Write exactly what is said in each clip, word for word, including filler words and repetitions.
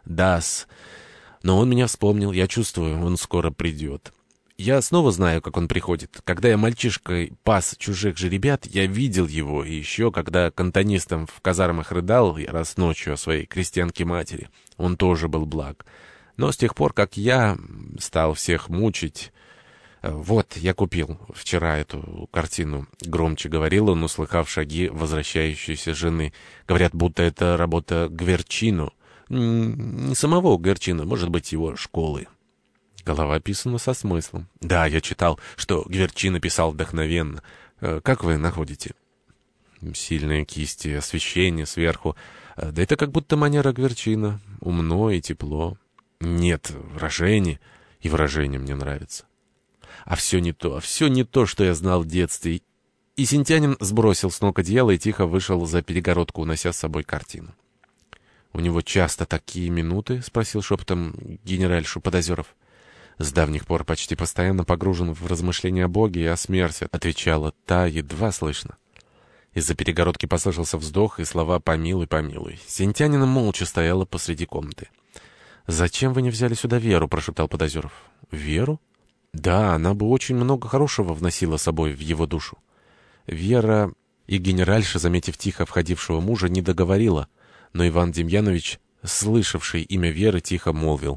«Да-с. Но он меня вспомнил, я чувствую, он скоро придет. Я снова знаю, как он приходит. Когда я мальчишкой пас чужих жеребят, я видел его, и еще, когда кантонистом в казармах рыдал я раз ночью о своей крестьянке-матери, он тоже был благ. Но с тех пор, как я стал всех мучить... Вот, я купил вчера эту картину», — громче говорил он, услыхав шаги возвращающейся жены. «Говорят, будто это работа Гверчино. Не самого Гверчино, может быть, его школы». Голова писана со смыслом. «Да, я читал, что Гверчино писал вдохновенно. Как вы находите?» «Сильные кисти, освещение сверху. Да это как будто манера Гверчино. Умно и тепло. Нет, выражение. И выражение мне нравится. А все не то, все не то, что я знал в детстве». И Синтянин сбросил с ног одеяло и тихо вышел за перегородку, унося с собой картину. «У него часто такие минуты?» — спросил шепотом генеральшу Подозеров. «С давних пор почти постоянно погружен в размышления о Боге и о смерти», — отвечала та, едва слышно. Из-за перегородки послышался вздох и слова «помилуй, помилуй». Синтянина молча стояла посреди комнаты. «Зачем вы не взяли сюда Веру?» — прошептал Подозеров. «Веру? Да, она бы очень много хорошего вносила с собой в его душу». Вера и генеральша, заметив тихо входившего мужа, не договорила, но Иван Демьянович, слышавший имя Веры, тихо молвил: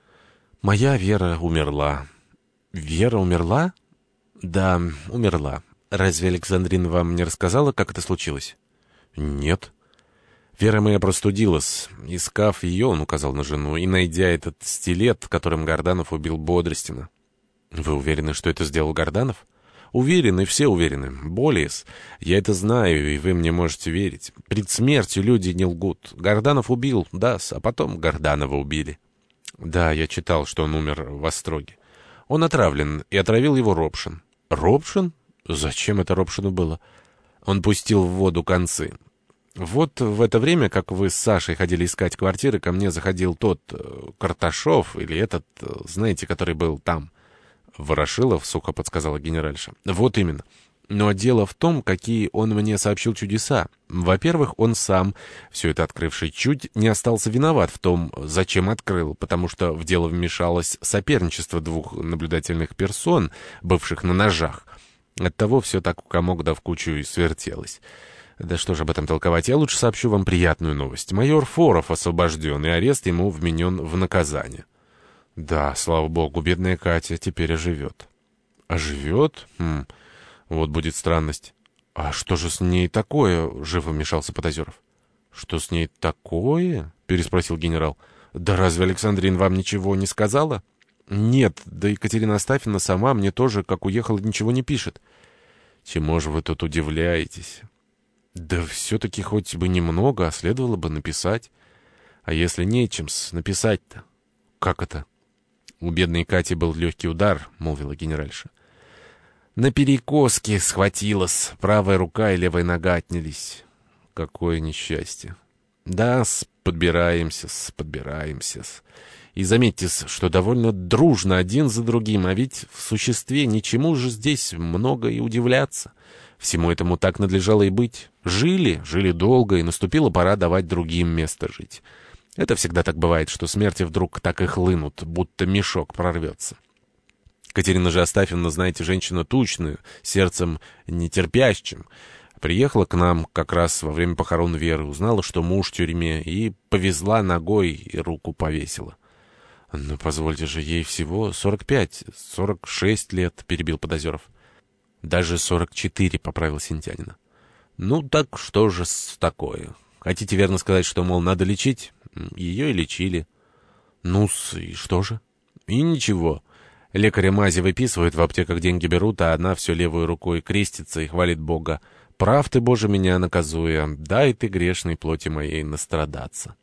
«Моя Вера умерла». «Вера умерла?» «Да, умерла. Разве Александрина вам не рассказала, как это случилось?» «Нет». «Вера моя простудилась. Искав ее, он указал на жену, и найдя этот стилет, которым Горданов убил Бодростина». «Вы уверены, что это сделал Горданов?» «Уверены, все уверены. Более-с. Я это знаю, и вы мне можете верить. Пред смертью люди не лгут. Горданов убил, да-с, а потом Горданова убили». «Да, я читал, что он умер в Остроге. Он отравлен, и отравил его Робшин». «Робшин? Зачем это Робшину было?» «Он пустил в воду концы. Вот в это время, как вы с Сашей ходили искать квартиры, ко мне заходил тот э, Карташов, или этот, э, знаете, который был там». «Ворошилов», — сухо подсказала генеральша. «Вот именно. Но дело в том, какие он мне сообщил чудеса. Во-первых, он сам, все это открывший, чуть не остался виноват в том, зачем открыл, потому что в дело вмешалось соперничество двух наблюдательных персон, бывших на ножах. Оттого все так в комок да в кучу и свертелось. Да что же об этом толковать, я лучше сообщу вам приятную новость. Майор Форов освобожден, и арест ему вменен в наказание». «Да, слава богу, бедная Катя теперь оживет». «Оживет? Хм, вот будет странность». «А что же с ней такое?» — живо вмешался Подозеров. «Что с ней такое?» — переспросил генерал. «Да разве Александрин вам ничего не сказала?» «Нет, да Екатерина Астафьевна сама мне тоже, как уехала, ничего не пишет». «Чему же вы тут удивляетесь?» «Да все-таки хоть бы немного, а следовало бы написать». «А если нечем-с написать-то?» «Как это?» «У бедной Кати был легкий удар», — молвила генеральша. «На перекоске схватилась, правая рука и левая нога отнялись». «Какое несчастье!» «Да-с, подбираемся-с, подбираемся-с. И заметьте-с, что довольно дружно один за другим, а ведь в существе ничему же здесь много и удивляться. Всему этому так надлежало и быть. Жили, жили долго, и наступила пора давать другим место жить». Это всегда так бывает, что смерти вдруг так и хлынут, будто мешок прорвется. Катерина же Астафьевна, знаете, женщина тучная, сердцем нетерпящим. Приехала к нам как раз во время похорон Веры, узнала, что муж в тюрьме, и повезла ногой и руку повесила. «Ну, позвольте же, ей всего сорок пять, сорок шесть лет», — перебил Подозеров. «Даже сорок четыре», — поправил Синтянина. «Ну, так что же с такое? Хотите верно сказать, что, мол, надо лечить? Ее и лечили». «Ну-с, и что же?» «И ничего. Лекаря мази выписывают, в аптеках деньги берут, а она все левой рукой крестится и хвалит Бога. Прав ты, Боже, меня наказуя, дай ты грешной плоти моей настрадаться».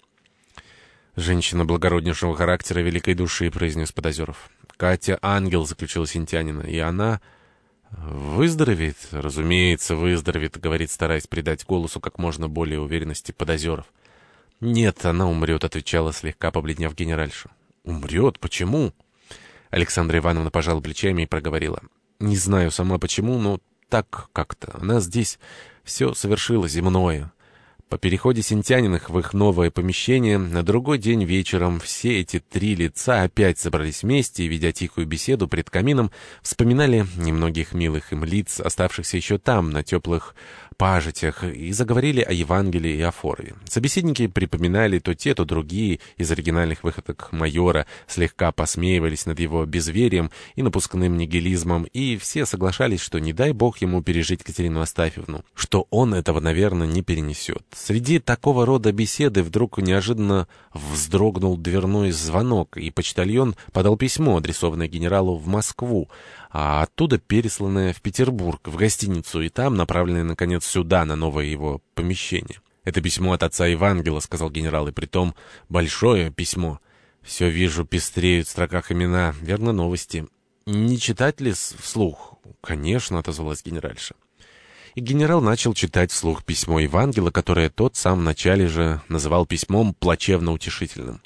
«Женщина благороднейшего характера, великой души», — произнес Подозеров. «Катя ангел», — заключила Синтянина, — «и она...» «Выздоровеет? Разумеется, выздоровеет», — говорит, стараясь придать голосу как можно более уверенности Подозеров. «Нет, она умрет», — отвечала, слегка побледнев генеральша. «Умрет? Почему?» Александра Ивановна пожала плечами и проговорила. «Не знаю сама почему, но так как-то. Она здесь... Все совершила земное. По переходе синтяниных в их новое помещение на другой день вечером все эти три лица опять собрались вместе и, ведя тихую беседу пред камином, вспоминали немногих милых им лиц, оставшихся еще там, на теплых пажитях, и заговорили о Евангелии и о Форове. Собеседники припоминали то те, то другие из оригинальных выходок майора, слегка посмеивались над его безверием и напускным нигилизмом, и все соглашались, что не дай бог ему пережить Катерину Астафьевну, что он этого, наверное, не перенесет. Среди такого рода беседы вдруг неожиданно вздрогнул дверной звонок, и почтальон подал письмо, адресованное генералу в Москву, а оттуда пересланное в Петербург, в гостиницу, и там направленное, наконец, сюда, на новое его помещение. «Это письмо от отца Евангела», — сказал генерал, — «и притом большое письмо. Все вижу, пестреют в строках имена, верно, новости. Не читать ли вслух?» «Конечно», — отозвалась генеральша. И генерал начал читать вслух письмо Евангела, которое тот сам вначале же называл письмом плачевно-утешительным.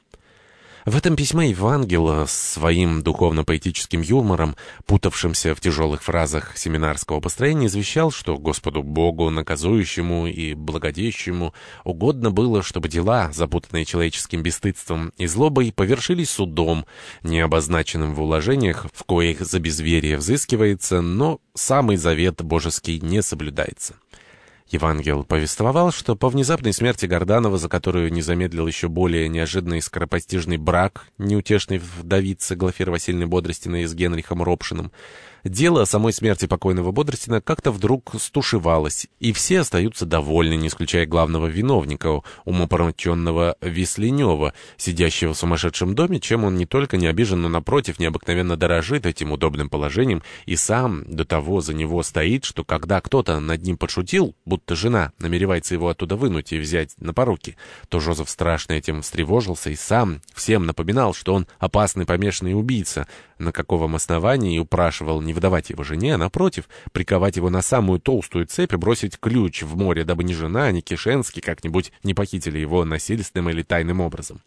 В этом письме Евангел своим духовно-поэтическим юмором, путавшимся в тяжелых фразах семинарского построения, извещал, что Господу Богу, наказующему и благодещему, угодно было, чтобы дела, запутанные человеческим бесстыдством и злобой, повершились судом, не обозначенным в уложениях, в коих за безверие взыскивается, но самый завет божеский не соблюдается. Евангел повествовал, что по внезапной смерти Горданова, за которую не замедлил еще более неожиданный скоропостижный брак неутешной вдовицы Глафиры Васильевны Бодростиной с Генрихом Ропшиным, дело о самой смерти покойного Бодростина как-то вдруг стушевалось, и все остаются довольны, не исключая главного виновника, умопомраченного Весленева, сидящего в сумасшедшем доме, чем он не только не обижен, но, напротив, необыкновенно дорожит этим удобным положением, и сам до того за него стоит, что когда кто-то над ним подшутил, будто жена намеревается его оттуда вынуть и взять на поруки, то Жозеф страшно этим встревожился и сам всем напоминал, что он опасный помешанный убийца, на каковом основании и упрашивал не выдавать его жене, а, напротив, приковать его на самую толстую цепь и бросить ключ в море, дабы ни жена, ни Кишенский как-нибудь не похитили его насильственным или тайным образом.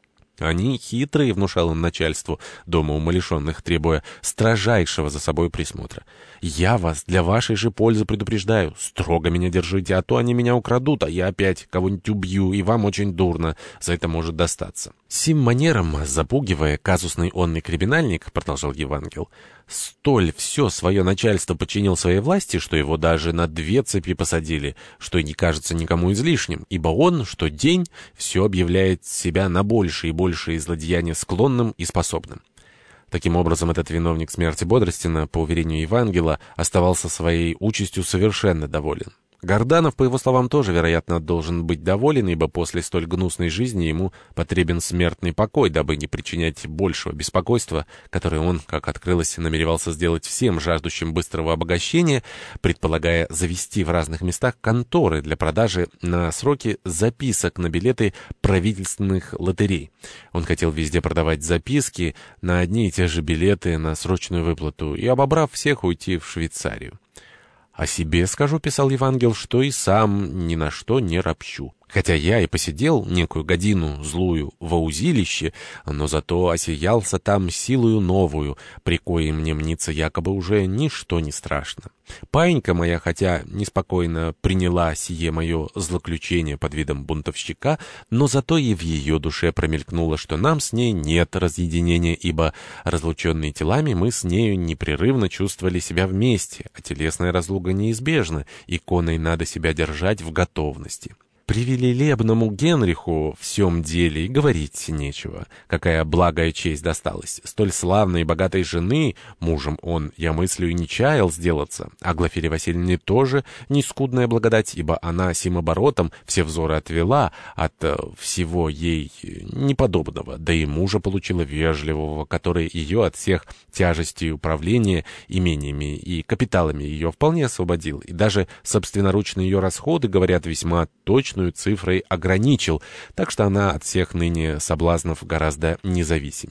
Они хитрые, внушал он начальству дома умалишенных, требуя строжайшего за собой присмотра. «Я вас для вашей же пользы предупреждаю. Строго меня держите, а то они меня украдут, а я опять кого-нибудь убью, и вам очень дурно. За это может достаться». Сим манером, запугивая казусный онный криминальник, продолжал Евангел, столь все свое начальство подчинил своей власти, что его даже на две цепи посадили, что и не кажется никому излишним, ибо он, что день, все объявляет себя на большие и большие злодеяния склонным и способным. Таким образом, этот виновник смерти Бодростина, по уверению Евангела, оставался своей участью совершенно доволен. Горданов, по его словам, тоже, вероятно, должен быть доволен, ибо после столь гнусной жизни ему потребен смертный покой, дабы не причинять большего беспокойства, которое он, как открылось, намеревался сделать всем жаждущим быстрого обогащения, предполагая завести в разных местах конторы для продажи на сроки записок на билеты правительственных лотерей. Он хотел везде продавать записки на одни и те же билеты на срочную выплату и, обобрав всех, уйти в Швейцарию. «О себе скажу, — писал Евангел, — что и сам ни на что не ропщу. Хотя я и посидел некую годину злую во узилище, но зато осиялся там силою новую, при коей мне мнится якобы уже ничто не страшно. Паинька моя, хотя неспокойно приняла сие мое злоключение под видом бунтовщика, но зато и в ее душе промелькнуло, что нам с ней нет разъединения, ибо, разлученные телами, мы с нею непрерывно чувствовали себя вместе, а телесная разлука неизбежна, иконой надо себя держать в готовности». Привилелебному Генриху в всем деле и говорить нечего. Какая благая честь досталась. Столь славной и богатой жены, мужем он, я мыслю, и не чаял сделаться. А Глафире Васильевне тоже нескудная благодать, ибо она сим оборотом все взоры отвела от э, всего ей неподобного, да и мужа получила вежливого, который ее от всех тяжестей управления имениями и капиталами ее вполне освободил, и даже собственноручно ее расходы, говорят, весьма точно цифрой ограничил, так что она от всех ныне соблазнов гораздо независимее.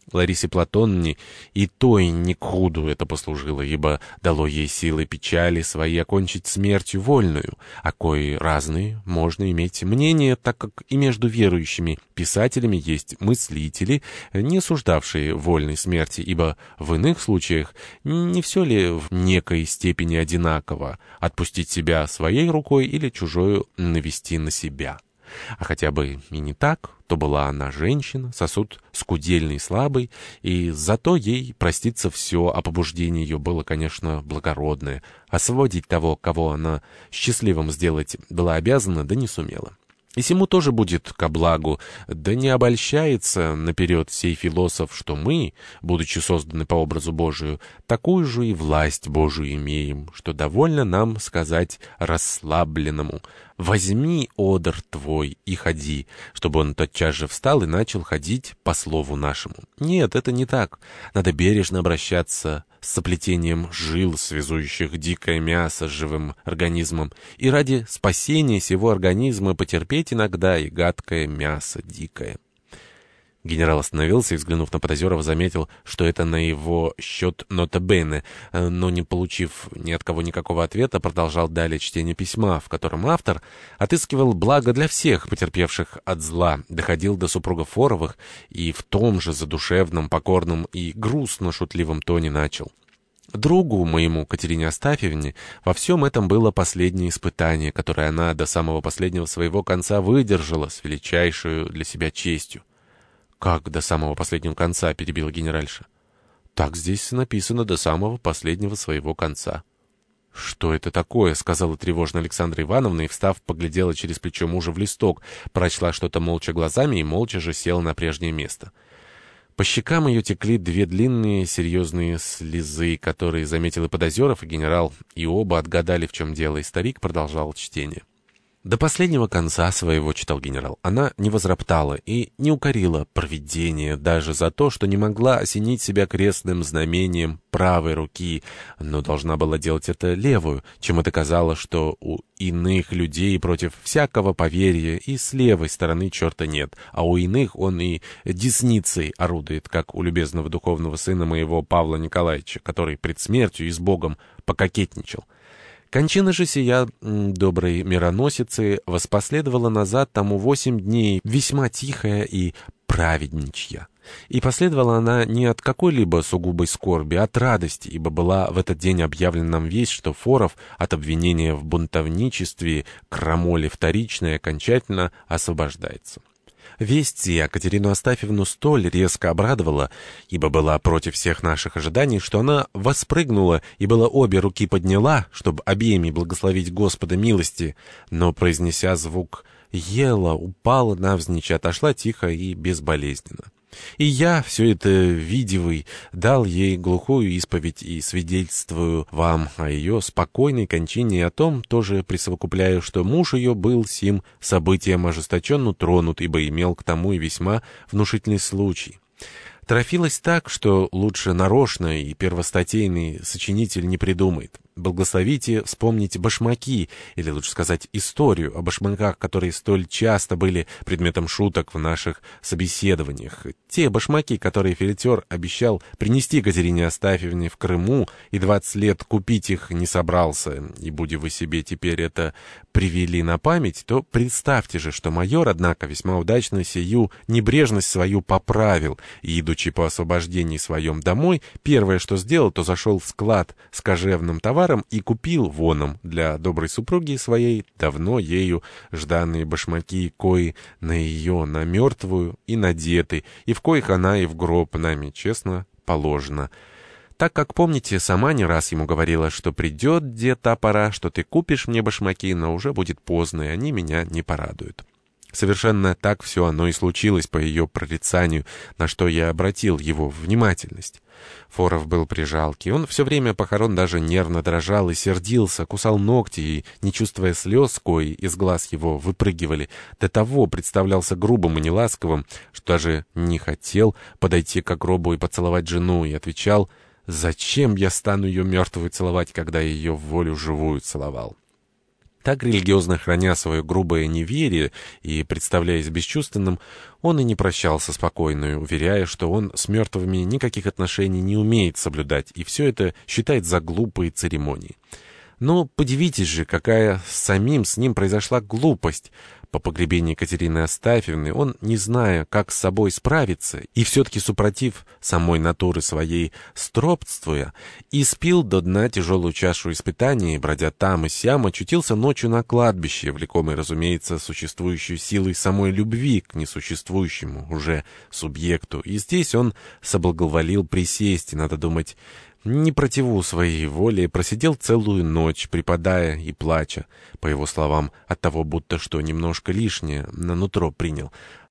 Ларисе Платоновне и той не к худу это послужило, ибо дало ей силы печали свои окончить смертью вольную, а кои разные можно иметь мнения, так как и между верующими писателями есть мыслители, не осуждавшие вольной смерти, ибо в иных случаях не все ли в некой степени одинаково отпустить себя своей рукой или чужою навести на себя? А хотя бы и не так, то была она женщина, сосуд скудельный и слабый, и зато ей проститься все, а побуждение ее было, конечно, благородное. Освободить того, кого она счастливым сделать была обязана, да не сумела. И сему тоже будет ко благу, да не обольщается наперед сей философ, что мы, будучи созданы по образу Божию, такую же и власть Божию имеем, что довольно нам сказать расслабленному: «Возьми одр твой и ходи», чтобы он тотчас же встал и начал ходить по слову нашему. Нет, это не так. Надо бережно обращаться с соплетением жил, связующих дикое мясо с живым организмом, и ради спасения сего организма потерпеть иногда и гадкое мясо дикое. Генерал остановился и, взглянув на Подозерова, заметил, что это на его счет нота бене, но, не получив ни от кого никакого ответа, продолжал далее чтение письма, в котором автор отыскивал благо для всех потерпевших от зла, доходил до супругов Форовых и в том же задушевном, покорном и грустно-шутливом тоне начал. Другу моему, Катерине Астафьевне, во всем этом было последнее испытание, которое она до самого последнего своего конца выдержала с величайшей для себя честью. «Как до самого последнего конца?» — перебила генеральша. «Так здесь написано до самого последнего своего конца». «Что это такое?» — сказала тревожно Александра Ивановна и, встав, поглядела через плечо мужа в листок, прочла что-то молча глазами и молча же села на прежнее место. По щекам ее текли две длинные серьезные слезы, которые заметил и Подозеров, и генерал, и оба отгадали, в чем дело, и старик продолжал чтение. До последнего конца своего, читал генерал, она не возроптала и не укорила провидение даже за то, что не могла осенить себя крестным знамением правой руки, но должна была делать это левую, чем это казалось, что у иных людей против всякого поверья и с левой стороны черта нет, а у иных он и десницей орудует, как у любезного духовного сына моего Павла Николаевича, который пред смертью и с Богом пококетничал. Кончина же сия доброй мироносицы воспоследовала назад тому восемь дней, весьма тихая и праведничья. И последовала она не от какой-либо сугубой скорби, а от радости, ибо была в этот день объявлена нам весть, что Форов от обвинения в бунтовничестве, крамоле вторичной, окончательно освобождается. Весть сия Катерину Астафьевну столь резко обрадовала, ибо была против всех наших ожиданий, что она воспрыгнула и была обе руки подняла, чтобы обеими благословить Господа милости, но, произнеся звук «ела», упала навзничь и отошла тихо и безболезненно. И я, все это видевый, дал ей глухую исповедь и свидетельствую вам о ее спокойной кончине и о том тоже присовокупляю, что муж ее был сим событием ожесточенно тронут, ибо имел к тому и весьма внушительный случай. Торопилось так, что лучше нарочно и первостатейный сочинитель не придумает. Благословите вспомнить башмаки, или лучше сказать историю о башмаках, которые столь часто были предметом шуток в наших собеседованиях. Те башмаки, которые филитер обещал принести Катерине Астафьевне в Крыму и двадцать лет купить их не собрался, и будь вы себе теперь это привели на память, то представьте же, что майор, однако, весьма удачно сию небрежность свою поправил, и, идучи по освобождении своем домой, первое, что сделал, то зашел в склад с кожевным товаром и купил воном для доброй супруги своей давно ею жданные башмаки, кои на ее, на мертвую и надеты, и в коих она и в гроб нами честно положена. Так как, помните, сама не раз ему говорила, что придет где та пора, что ты купишь мне башмаки, но уже будет поздно, и они меня не порадуют. Совершенно так все оно и случилось по ее прорицанию, на что я обратил его внимательность. Форов был при жалке, он все время похорон даже нервно дрожал и сердился, кусал ногти и, не чувствуя слез, кои из глаз его выпрыгивали, до того представлялся грубым и неласковым, что даже не хотел подойти к гробу и поцеловать жену, и отвечал: «Зачем я стану ее мертвую целовать, когда ее в волю живую целовал?» Так, религиозно храня свое грубое неверие и представляясь бесчувственным, он и не прощался спокойно, уверяя, что он с мертвыми никаких отношений не умеет соблюдать, и все это считает за глупые церемонии. Но подивитесь же, какая самим с ним произошла глупость. По погребении Екатерины Астафьевны он, не зная, как с собой справиться, и все-таки супротив самой натуры своей стробствуя, испил до дна тяжелую чашу испытаний, и, бродя там и сям, очутился ночью на кладбище, влекомый, разумеется, существующей силой самой любви к несуществующему уже субъекту. И здесь он соблаговолил присесть, и, надо думать, не противу своей воле, просидел целую ночь, припадая и плача, по его словам, от того, будто что немножко лишнее на нутро принял.